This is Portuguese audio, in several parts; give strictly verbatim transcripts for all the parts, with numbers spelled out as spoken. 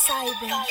Cyber.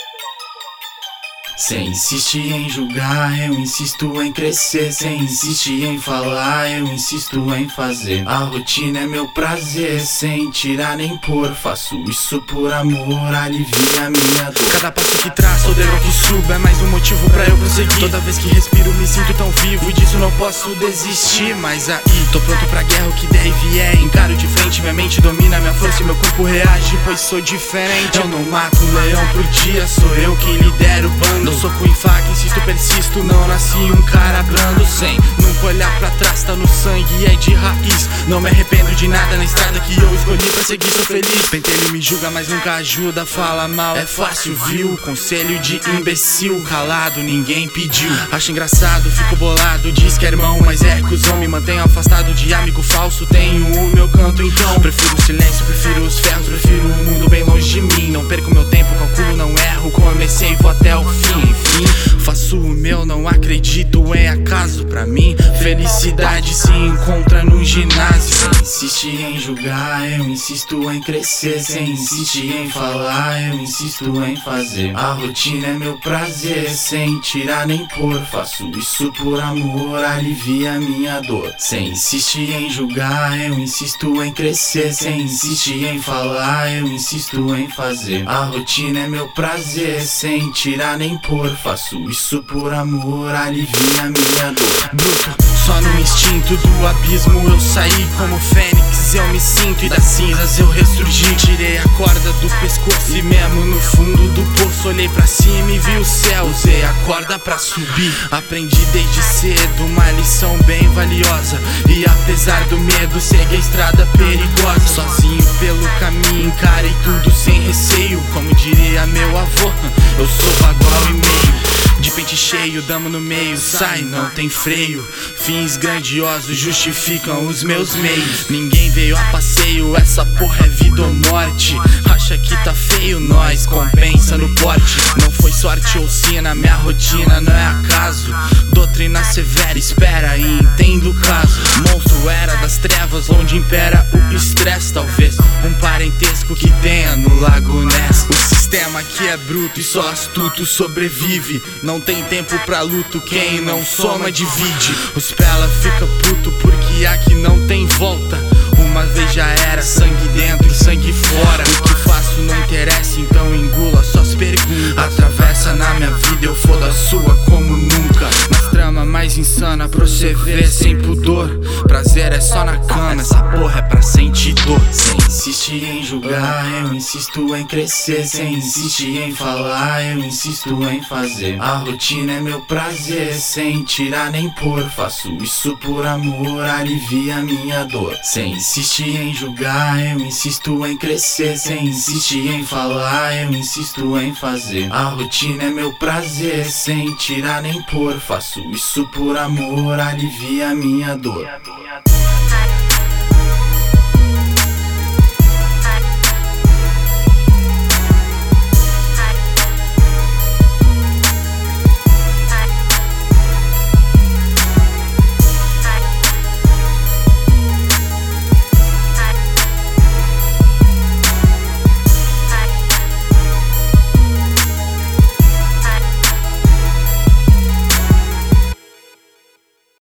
Cê insiste em julgar, eu insisto em crescer. Cê insiste em falar, eu insisto em fazer. A rotina é meu prazer, sem tirar nem pôr. Faço isso por amor, alivia minha dor. Cada passo que traço, o degrau que subo é mais um motivo pra eu prosseguir. Toda vez que respiro me sinto tão vivo, e disso não posso desistir. Mas aí, tô pronto pra guerra, o que der e vier. Encaro de frente, minha mente domina minha força e meu corpo reage, pois sou diferente. Eu não mato um leão por dia, sou eu quem lidera o bando. Não sou com faca, insisto, persisto, não nasci um cara brando. Sem nunca olhar pra trás, tá no sangue, é de raiz. Não me arrependo de nada na estrada que eu escolhi pra seguir, sou feliz. Pentelho me julga, mas nunca ajuda, fala mal, é fácil, viu? Conselho de imbecil, calado, ninguém pediu. Acho engraçado, fico bolado, diz que é irmão, mas é cuzão. Me mantenho afastado de amigo falso, tenho o meu canto então. Prefiro o silêncio, prefiro os ferros, prefiro o mundo bem longe de mim. Não perco meu tempo, calculo, não erro, comecei e vou até o fim. Enfim, faço o meu, não acredito em acaso. Pra mim, felicidade se encontra num ginásio. Cê insiste em julgar, eu insisto em crescer. Cê insiste em falar, eu insisto em fazer. A rotina é meu prazer, sem tirar nem pôr. Faço isso por amor, alivia minha dor. Cê insiste em julgar, eu insisto em crescer. Cê insiste em falar, eu insisto em fazer. A rotina é meu prazer, sem tirar nem pôr. Faço isso por amor, alivia minha dor. Bruto, só no instinto do abismo eu saí como fênix, eu me sinto e das cinzas eu ressurgi. Tirei a corda do pescoço e mesmo no fundo do poço olhei pra cima e vi o céu, usei a corda pra subir. Aprendi desde cedo uma lição bem valiosa, e apesar do medo segui a estrada perigosa. Sozinho pelo caminho encarei tudo sem receio, como diria meu avô, eu sou bagual e meio. De pente cheio, damo no meio, sai, não tem freio. Fins grandiosos justificam os meus meios. Ninguém veio a passeio, essa porra é vida ou morte. Acha que tá feio, nós compensa no porte. Não foi sorte ou sina, minha rotina não é acaso. Doutrina severa, espera e entenda o caso. Monstro era das trevas, onde impera o estresse. Talvez um parentesco que tenha no Lago Ness. O sistema aqui é bruto e só astuto sobrevive. Não tem tempo pra luto, quem não soma divide. Os pela fica puto porque aqui não tem volta. Uma vez já era, sangue dentro, sangue fora. O que faço não interessa, então engula suas perguntas. Atravessa na minha vida, eu fodo a sua como nunca. Nas trama mais insana, pra você ver sem pudor. Prazer é só na cama, essa porra é pra sentir dor. Cê insiste em julgar, eu insisto em crescer. Cê insiste em falar, eu insisto em fazer. A rotina é meu prazer, sem tirar nem pôr. Faço isso por amor, alivia minha dor. Cê insiste em julgar, eu insisto em crescer. Cê insiste em falar, eu insisto em fazer. A rotina é meu prazer, sem tirar nem pôr. Faço isso por amor, alivia minha dor.